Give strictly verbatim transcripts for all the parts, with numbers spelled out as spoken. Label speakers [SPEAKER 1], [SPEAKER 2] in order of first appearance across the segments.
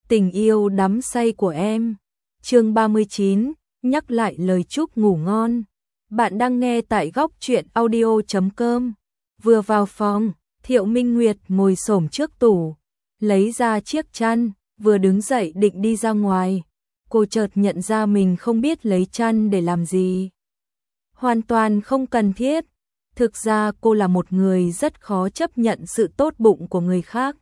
[SPEAKER 1] Tình yêu đắm say của em. Chương ba mươi chín, nhắc lại lời chúc ngủ ngon. Bạn đang nghe tại góc truyện audio chấm com. Vừa vào phòng, Thiệu Minh Nguyệt ngồi xổm trước tủ, lấy ra chiếc chăn, vừa đứng dậy định đi ra ngoài. Cô chợt nhận ra mình không biết lấy chăn để làm gì. Hoàn toàn không cần thiết. Thực ra cô là một người rất khó chấp nhận sự tốt bụng của người khác.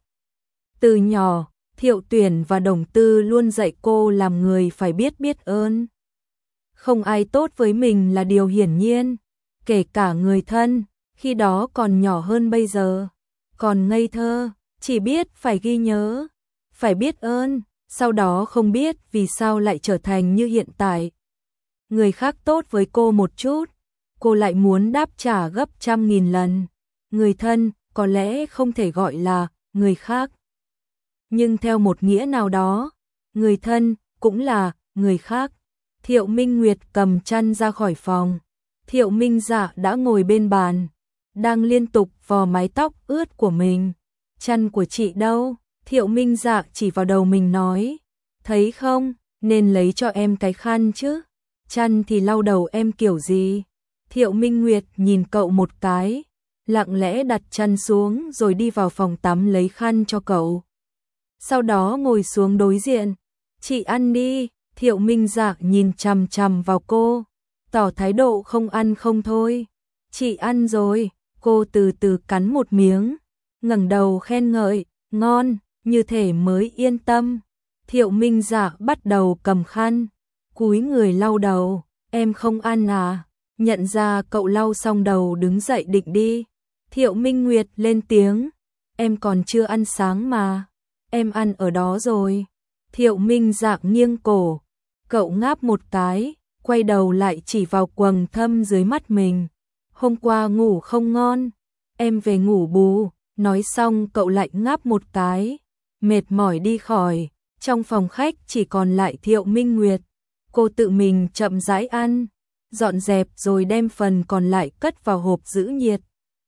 [SPEAKER 1] Từ nhỏ, Thiệu Tuyển và Đồng Tư luôn dạy cô làm người phải biết biết ơn. Không ai tốt với mình là điều hiển nhiên, kể cả người thân, khi đó còn nhỏ hơn bây giờ, còn ngây thơ, chỉ biết phải ghi nhớ, phải biết ơn, sau đó không biết vì sao lại trở thành như hiện tại. Người khác tốt với cô một chút, cô lại muốn đáp trả gấp trăm nghìn lần. Người thân có lẽ không thể gọi là người khác, nhưng theo một nghĩa nào đó, người thân cũng là người khác. Thiệu Minh Nguyệt cầm chăn ra khỏi phòng. Thiệu Minh Dạ đã ngồi bên bàn, đang liên tục vò mái tóc ướt của mình. Chăn của chị đâu? Thiệu Minh Dạ chỉ vào đầu mình nói, thấy không, nên lấy cho em cái khăn chứ. Chăn thì lau đầu em kiểu gì? Thiệu Minh Nguyệt nhìn cậu một cái, lặng lẽ đặt chăn xuống rồi đi vào phòng tắm lấy khăn cho cậu. Sau đó ngồi xuống đối diện. Chị ăn đi. Thiệu Minh Dạ nhìn chằm chằm vào cô, tỏ thái độ không ăn không thôi. Chị ăn rồi. Cô từ từ cắn một miếng, ngẩng đầu khen ngợi, ngon, như thể mới yên tâm. Thiệu Minh Dạ bắt đầu cầm khăn, cúi người lau đầu. Em không ăn à? Nhận ra cậu lau xong đầu đứng dậy định đi. Thiệu Minh Nguyệt lên tiếng, em còn chưa ăn sáng mà. Em ăn ở đó rồi. Thiệu Minh Dạ nghiêng cổ, cậu ngáp một cái, quay đầu lại chỉ vào quầng thâm dưới mắt mình. Hôm qua ngủ không ngon, em về ngủ bù. Nói xong cậu lại ngáp một cái, mệt mỏi đi khỏi. Trong phòng khách chỉ còn lại Thiệu Minh Nguyệt. Cô tự mình chậm rãi ăn, dọn dẹp rồi đem phần còn lại cất vào hộp giữ nhiệt.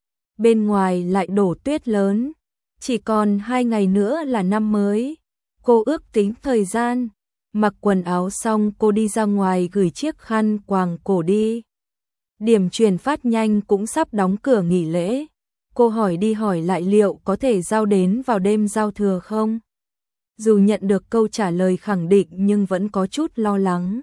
[SPEAKER 1] Bên ngoài lại đổ tuyết lớn, chỉ còn hai ngày nữa là năm mới. Cô ước tính thời gian, mặc quần áo xong cô đi ra ngoài gửi chiếc khăn quàng cổ đi. Điểm truyền phát nhanh cũng sắp đóng cửa nghỉ lễ. Cô hỏi đi hỏi lại liệu có thể giao đến vào đêm giao thừa không? Dù nhận được câu trả lời khẳng định nhưng vẫn có chút lo lắng.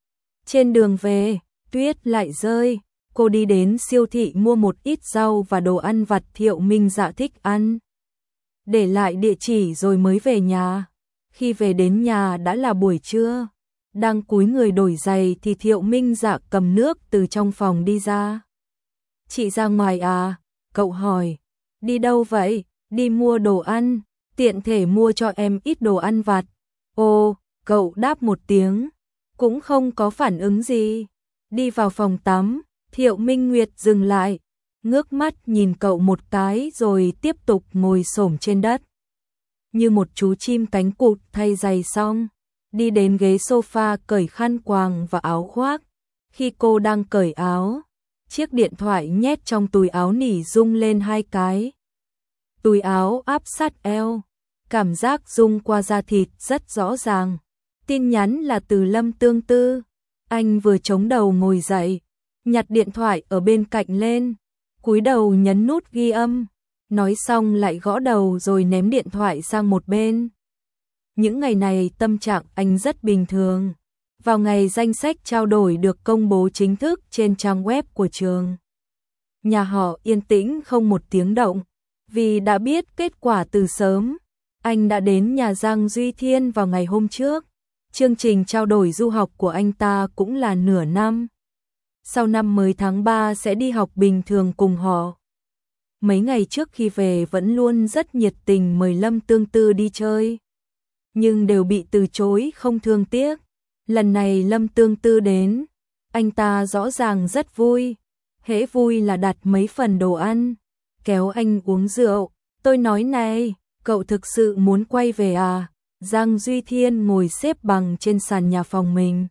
[SPEAKER 1] Trên đường về, tuyết lại rơi. Cô đi đến siêu thị mua một ít rau và đồ ăn vặt Thiệu Minh Dạ thích ăn. Để lại địa chỉ rồi mới về nhà. Khi về đến nhà đã là buổi trưa. Đang cúi người đổi giày thì Thiệu Minh Dạ cầm nước từ trong phòng đi ra. Chị ra ngoài à? Cậu hỏi. Đi đâu vậy? Đi mua đồ ăn, tiện thể mua cho em ít đồ ăn vặt. Ồ, cậu đáp một tiếng, cũng không có phản ứng gì. Đi vào phòng tắm, Thiệu Minh Nguyệt dừng lại, ngước mắt nhìn cậu một cái rồi tiếp tục ngồi xổm trên đất. Như một chú chim cánh cụt thay giày xong, đi đến ghế sofa cởi khăn quàng và áo khoác. Khi cô đang cởi áo, chiếc điện thoại nhét trong túi áo nỉ rung lên hai cái. Túi áo áp sát eo, cảm giác rung qua da thịt rất rõ ràng. Tin nhắn là từ Lâm Tương Tư. Anh vừa chống đầu ngồi dậy, nhặt điện thoại ở bên cạnh lên, cúi đầu nhấn nút ghi âm. Nói xong lại gõ đầu rồi ném điện thoại sang một bên. Những ngày này tâm trạng anh rất bình thường. Vào ngày danh sách trao đổi được công bố chính thức trên trang web của trường, nhà họ yên tĩnh không một tiếng động, vì đã biết kết quả từ sớm. Anh đã đến nhà Giang Duy Thiên vào ngày hôm trước. Chương trình trao đổi du học của anh ta cũng là nửa năm. Sau năm mới tháng ba sẽ đi học bình thường cùng họ. Mấy ngày trước khi về vẫn luôn rất nhiệt tình mời Lâm Tương Tư đi chơi, nhưng đều bị từ chối không thương tiếc. Lần này Lâm Tương Tư đến, anh ta rõ ràng rất vui. Hễ vui là đặt mấy phần đồ ăn, kéo anh uống rượu. Tôi nói này, cậu thực sự muốn quay về à? Giang Duy Thiên ngồi xếp bằng trên sàn nhà phòng mình,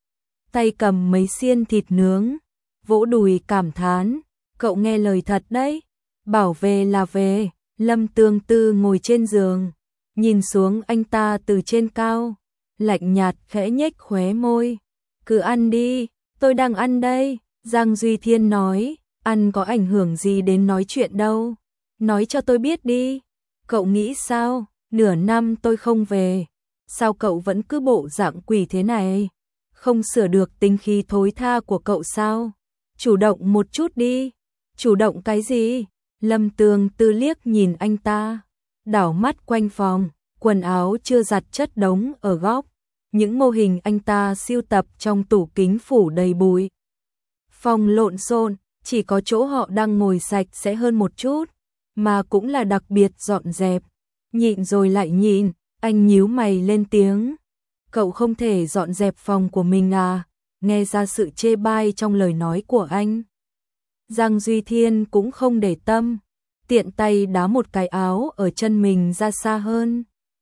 [SPEAKER 1] tay cầm mấy xiên thịt nướng, vỗ đùi cảm thán, cậu nghe lời thật đấy, bảo về là về. Lâm Tương Tư ngồi trên giường, nhìn xuống anh ta từ trên cao, lạnh nhạt khẽ nhếch khóe môi. Cứ ăn đi, tôi đang ăn đây, Giang Duy Thiên nói, ăn có ảnh hưởng gì đến nói chuyện đâu. Nói cho tôi biết đi, cậu nghĩ sao, nửa năm tôi không về, sao cậu vẫn cứ bộ dạng quỷ thế này? Không sửa được tính khí thối tha của cậu sao? Chủ động một chút đi. Chủ động cái gì? Lâm Tường Tư liếc nhìn anh ta, đảo mắt quanh phòng, quần áo chưa giặt chất đống ở góc. Những mô hình anh ta sưu tập trong tủ kính phủ đầy bụi. Phòng lộn xộn, chỉ có chỗ họ đang ngồi sạch sẽ hơn một chút, mà cũng là đặc biệt dọn dẹp. Nhịn rồi lại nhịn, anh nhíu mày lên tiếng. Cậu không thể dọn dẹp phòng của mình à? Nghe ra sự chê bai trong lời nói của anh. Giang Duy Thiên cũng không để tâm, tiện tay đá một cái áo ở chân mình ra xa hơn.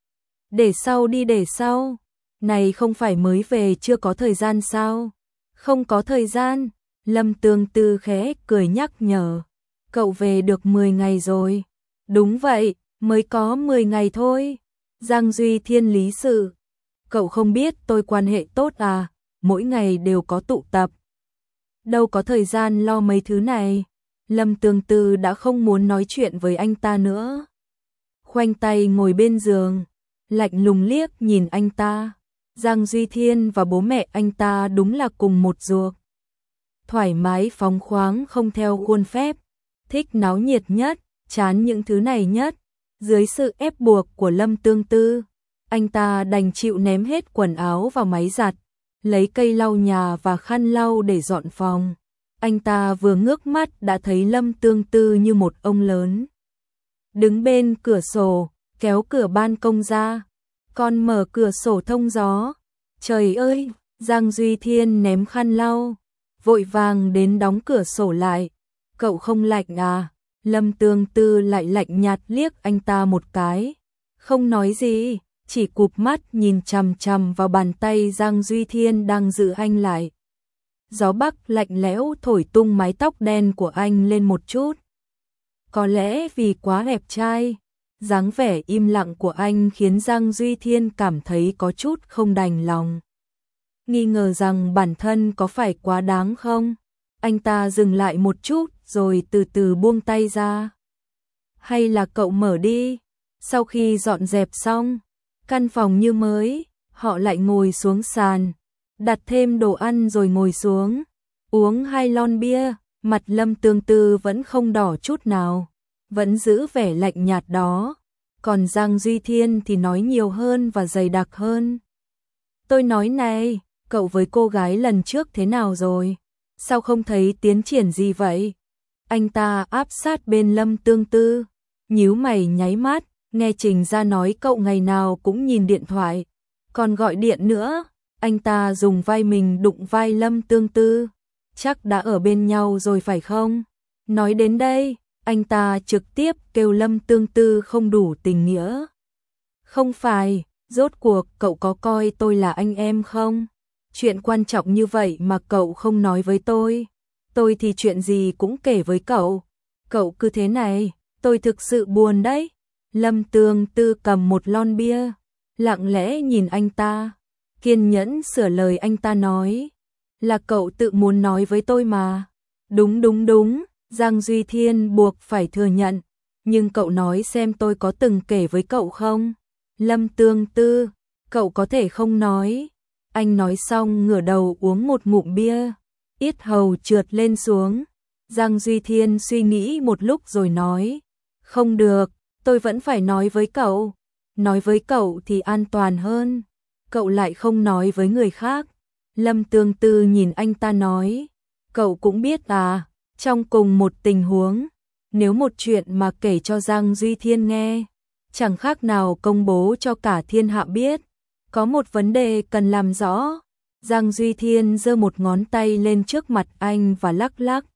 [SPEAKER 1] Để sau đi, để sau. Này không phải mới về chưa có thời gian sao? Không có thời gian, Lâm Tường Tư khẽ cười nhắc nhở. Cậu về được mười ngày rồi. Đúng vậy, mới có mười ngày thôi. Giang Duy Thiên lý sự. Cậu không biết tôi quan hệ tốt à, mỗi ngày đều có tụ tập. Đâu có thời gian lo mấy thứ này. Lâm Tường Tư đã không muốn nói chuyện với anh ta nữa. Khoanh tay ngồi bên giường, lạnh lùng liếc nhìn anh ta. Giang Duy Thiên và bố mẹ anh ta đúng là cùng một ruột. Thoải mái phóng khoáng không theo khuôn phép, thích náo nhiệt nhất, chán những thứ này nhất. Dưới sự ép buộc của Lâm Tường Tư, anh ta đành chịu ném hết quần áo vào máy giặt, lấy cây lau nhà và khăn lau để dọn phòng. Anh ta vừa ngước mắt đã thấy Lâm Tường Tư như một ông lớn, đứng bên cửa sổ, kéo cửa ban công ra, còn mở cửa sổ thông gió. Trời ơi, Giang Duy Thiên ném khăn lau, vội vàng đến đóng cửa sổ lại. Cậu không lạnh à? Lâm Tường Tư lại lạnh nhạt liếc anh ta một cái, không nói gì, chỉ cụp mắt nhìn chằm chằm vào bàn tay Giang Duy Thiên đang giữ anh lại. Gió bắc lạnh lẽo thổi tung mái tóc đen của anh lên một chút. Có lẽ vì quá đẹp trai, dáng vẻ im lặng của anh khiến Giang Duy Thiên cảm thấy có chút không đành lòng. Nghi ngờ rằng bản thân có phải quá đáng không? Anh ta dừng lại một chút rồi từ từ buông tay ra. Hay là cậu mở đi? Sau khi dọn dẹp xong, căn phòng như mới, họ lại ngồi xuống sàn, đặt thêm đồ ăn rồi ngồi xuống, uống hai lon bia. Mặt Lâm Tường Tư vẫn không đỏ chút nào, vẫn giữ vẻ lạnh nhạt đó. Còn Giang Duy Thiên thì nói nhiều hơn và dày đặc hơn. Tôi nói này, cậu với cô gái lần trước thế nào rồi? Sao không thấy tiến triển gì vậy? Anh ta áp sát bên Lâm Tường Tư, nhíu mày nháy mắt, nghe Trình ra nói cậu ngày nào cũng nhìn điện thoại, còn gọi điện nữa. Anh ta dùng vai mình đụng vai Lâm Tường Tư. Chắc đã ở bên nhau rồi phải không? Nói đến đây, anh ta trực tiếp kêu Lâm Tường Tư không đủ tình nghĩa. Không phải, rốt cuộc cậu có coi tôi là anh em không? Chuyện quan trọng như vậy mà cậu không nói với tôi. Tôi thì chuyện gì cũng kể với cậu. Cậu cứ thế này, tôi thực sự buồn đấy. Lâm Tường Tư cầm một lon bia, lặng lẽ nhìn anh ta, kiên nhẫn sửa lời anh ta nói. Là cậu tự muốn nói với tôi mà. Đúng đúng đúng, Giang Duy Thiên buộc phải thừa nhận. Nhưng cậu nói xem tôi có từng kể với cậu không? Lâm Tường Tư, cậu có thể không nói. Anh nói xong ngửa đầu uống một ngụm bia, yết hầu trượt lên xuống. Giang Duy Thiên suy nghĩ một lúc rồi nói. Không được, tôi vẫn phải nói với cậu. Nói với cậu thì an toàn hơn. Cậu lại không nói với người khác. Lâm Tường Tư nhìn anh ta nói. Cậu cũng biết à, trong cùng một tình huống, nếu một chuyện mà kể cho Giang Duy Thiên nghe, chẳng khác nào công bố cho cả thiên hạ biết. Có một vấn đề cần làm rõ. Giang Duy Thiên giơ một ngón tay lên trước mặt anh và lắc lắc.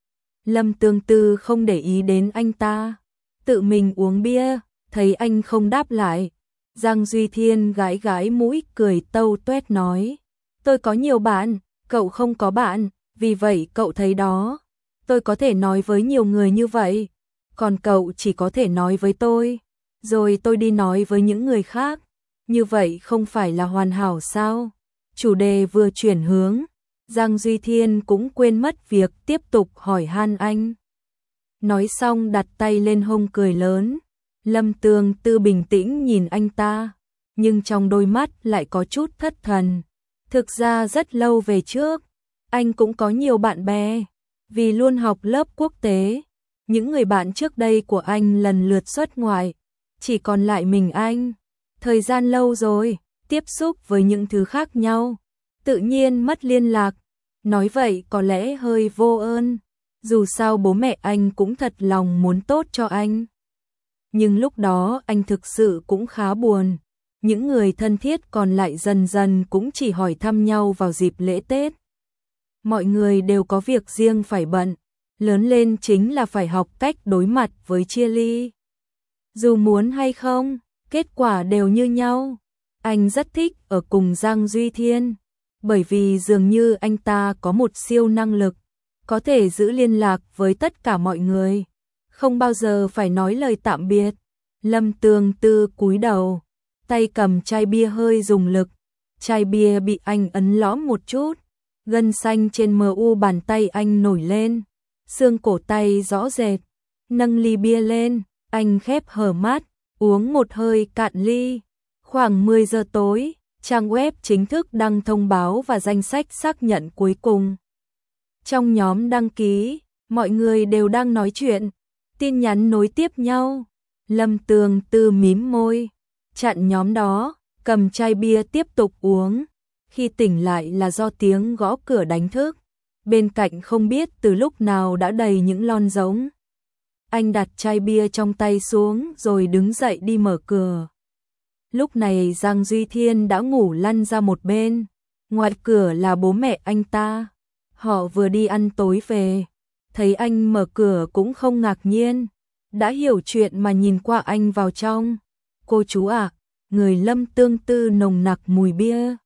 [SPEAKER 1] Lâm Tường Tư không để ý đến anh ta, tự mình uống bia, thấy anh không đáp lại. Giang Duy Thiên gãi gãi mũi cười tâu tuét nói. Tôi có nhiều bạn, cậu không có bạn, vì vậy cậu thấy đó. Tôi có thể nói với nhiều người như vậy, còn cậu chỉ có thể nói với tôi. rồi tôi đi nói với những người khác. Như vậy không phải là hoàn hảo sao? Chủ đề vừa chuyển hướng, Giang Duy Thiên cũng quên mất việc tiếp tục hỏi han anh. Nói xong đặt tay lên hông cười lớn. Lâm Tương Tư bình tĩnh nhìn anh ta, nhưng trong đôi mắt lại có chút thất thần. Thực ra rất lâu về trước, anh cũng có nhiều bạn bè, vì luôn học lớp quốc tế. Những người bạn trước đây của anh lần lượt xuất ngoại, chỉ còn lại mình anh. Thời gian lâu rồi, tiếp xúc với những thứ khác nhau, tự nhiên mất liên lạc. Nói vậy có lẽ hơi vô ơn, dù sao bố mẹ anh cũng thật lòng muốn tốt cho anh. Nhưng lúc đó anh thực sự cũng khá buồn. Những người thân thiết còn lại dần dần cũng chỉ hỏi thăm nhau vào dịp lễ Tết. Mọi người đều có việc riêng phải bận, lớn lên chính là phải học cách đối mặt với chia ly. Dù muốn hay không, kết quả đều như nhau. Anh rất thích ở cùng Giang Duy Thiên, bởi vì dường như anh ta có một siêu năng lực, có thể giữ liên lạc với tất cả mọi người, không bao giờ phải nói lời tạm biệt. Lâm Tương Tư cúi đầu, tay cầm chai bia hơi dùng lực, chai bia bị anh ấn lõm một chút, gân xanh trên mờ u bàn tay anh nổi lên, xương cổ tay rõ rệt. Nâng ly bia lên, anh khép hờ mắt, uống một hơi cạn ly. Khoảng mười giờ tối, trang web chính thức đăng thông báo và danh sách xác nhận cuối cùng. Trong nhóm đăng ký, mọi người đều đang nói chuyện, tin nhắn nối tiếp nhau. Lâm Tương Tư mím môi, chặn nhóm đó, cầm chai bia tiếp tục uống. Khi tỉnh lại là do tiếng gõ cửa đánh thức. Bên cạnh không biết từ lúc nào đã đầy những lon giống. Anh đặt chai bia trong tay xuống rồi đứng dậy đi mở cửa. Lúc này Giang Duy Thiên đã ngủ lăn ra một bên. Ngoài cửa là bố mẹ anh ta. Họ vừa đi ăn tối về. Thấy anh mở cửa cũng không ngạc nhiên. Đã hiểu chuyện mà nhìn qua anh vào trong. Cô chú à, người Lâm Tương Tư nồng nặc mùi bia.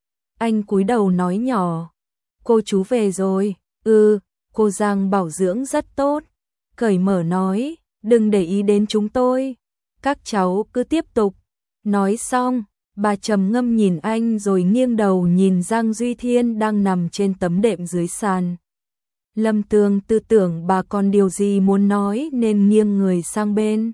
[SPEAKER 1] Anh cúi đầu nói nhỏ. Cô chú về rồi. Ừ, cô Giang bảo dưỡng rất tốt. Cởi mở nói, đừng để ý đến chúng tôi. Các cháu cứ tiếp tục. Nói xong, bà trầm ngâm nhìn anh rồi nghiêng đầu nhìn Giang Duy Thiên đang nằm trên tấm đệm dưới sàn. Lâm Tương Tư tưởng bà còn điều gì muốn nói nên nghiêng người sang bên.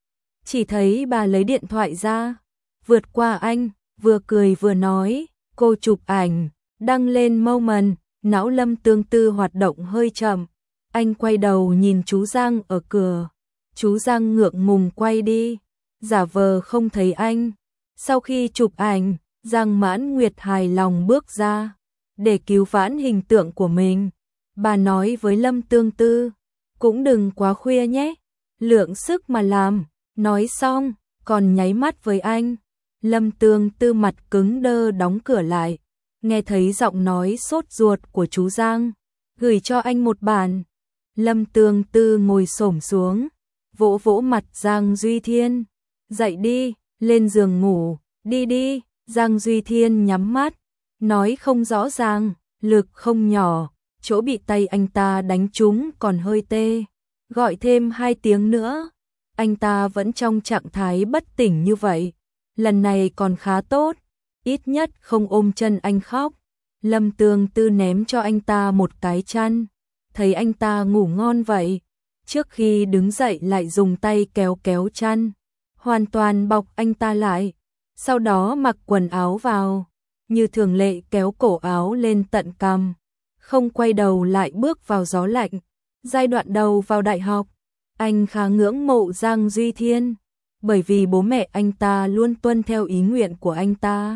[SPEAKER 1] Chỉ thấy bà lấy điện thoại ra, vượt qua anh, vừa cười vừa nói, cô chụp ảnh, đăng lên Moment. Não Lâm Tương Tư hoạt động hơi chậm. Anh quay đầu nhìn chú Giang ở cửa. Chú Giang ngượng ngùng quay đi, giả vờ không thấy anh. Sau khi chụp ảnh, Giang Mãn Nguyệt hài lòng bước ra. Để cứu vãn hình tượng của mình, bà nói với Lâm Tương Tư, cũng đừng quá khuya nhé, lượng sức mà làm. Nói xong, còn nháy mắt với anh. Lâm Tương Tư mặt cứng đơ đóng cửa lại. Nghe thấy giọng nói sốt ruột của chú Giang, gửi cho anh một bản. Lâm Tương Tư ngồi xổm xuống, vỗ vỗ mặt Giang Duy Thiên. Dậy đi, lên giường ngủ, đi đi. Giang Duy Thiên nhắm mắt, nói không rõ ràng, lực không nhỏ, chỗ bị tay anh ta đánh trúng còn hơi tê. Gọi thêm hai tiếng nữa, anh ta vẫn trong trạng thái bất tỉnh như vậy. Lần này còn khá tốt, ít nhất không ôm chân anh khóc. Lâm Tương Tư ném cho anh ta một cái chăn, thấy anh ta ngủ ngon vậy, trước khi đứng dậy lại dùng tay kéo kéo chăn, hoàn toàn bọc anh ta lại, sau đó mặc quần áo vào, như thường lệ kéo cổ áo lên tận cằm, không quay đầu lại bước vào gió lạnh. Giai đoạn đầu vào đại học, anh khá ngưỡng mộ Giang Duy Thiên, bởi vì bố mẹ anh ta luôn tuân theo ý nguyện của anh ta.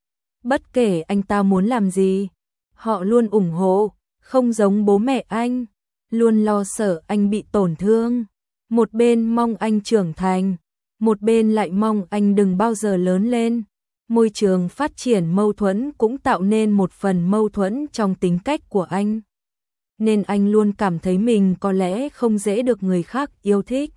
[SPEAKER 1] Bất kể anh ta muốn làm gì, họ luôn ủng hộ, không giống bố mẹ anh, luôn lo sợ anh bị tổn thương. Một bên mong anh trưởng thành, một bên lại mong anh đừng bao giờ lớn lên. Môi trường phát triển mâu thuẫn cũng tạo nên một phần mâu thuẫn trong tính cách của anh. Nên anh luôn cảm thấy mình có lẽ không dễ được người khác yêu thích.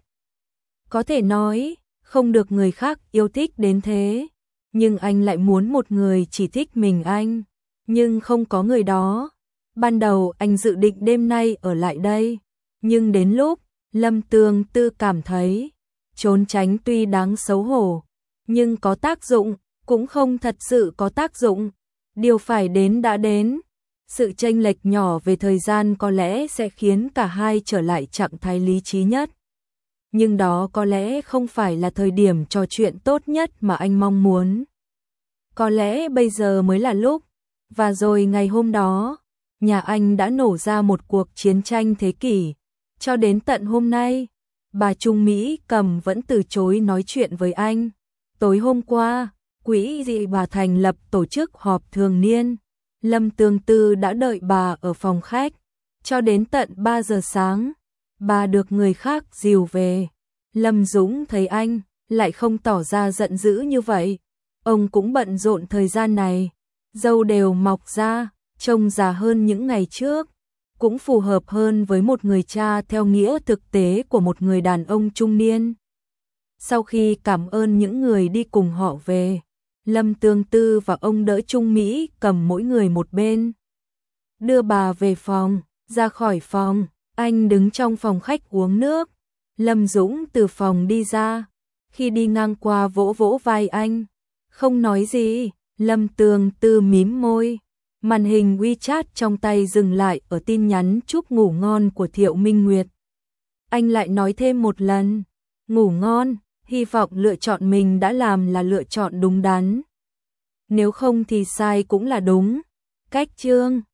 [SPEAKER 1] Có thể nói, không được người khác yêu thích đến thế. Nhưng anh lại muốn một người chỉ thích mình anh. Nhưng không có người đó. Ban đầu anh dự định đêm nay ở lại đây. Nhưng đến lúc Lâm Tương Tư cảm thấy trốn tránh tuy đáng xấu hổ, nhưng có tác dụng, cũng không thật sự có tác dụng. Điều phải đến đã đến. Sự chênh lệch nhỏ về thời gian có lẽ sẽ khiến cả hai trở lại trạng thái lý trí nhất. Nhưng đó có lẽ không phải là thời điểm trò chuyện tốt nhất mà anh mong muốn. Có lẽ bây giờ mới là lúc. Và rồi ngày hôm đó, nhà anh đã nổ ra một cuộc chiến tranh thế kỷ. Cho đến tận hôm nay, bà Trung Mỹ Cầm vẫn từ chối nói chuyện với anh. Tối hôm qua, quỹ dị bà thành lập tổ chức họp thường niên. Lâm Tương Tư đã đợi bà ở phòng khách. Cho đến tận ba giờ sáng, bà được người khác dìu về. Lâm Dũng thấy anh lại không tỏ ra giận dữ như vậy. Ông cũng bận rộn thời gian này. Râu đều mọc ra, trông già hơn những ngày trước. Cũng phù hợp hơn với một người cha theo nghĩa thực tế của một người đàn ông trung niên. Sau khi cảm ơn những người đi cùng họ về, Lâm Tương Tư và ông đỡ Trung Mỹ Cầm mỗi người một bên. Đưa bà về phòng, ra khỏi phòng, anh đứng trong phòng khách uống nước. Lâm Dũng từ phòng đi ra, khi đi ngang qua vỗ vỗ vai anh. Không nói gì, Lâm Tương Tư mím môi. Màn hình WeChat trong tay dừng lại ở tin nhắn chúc ngủ ngon của Thiệu Minh Nguyệt. Anh lại nói thêm một lần, ngủ ngon, hy vọng lựa chọn mình đã làm là lựa chọn đúng đắn. Nếu không thì sai cũng là đúng. Cách chương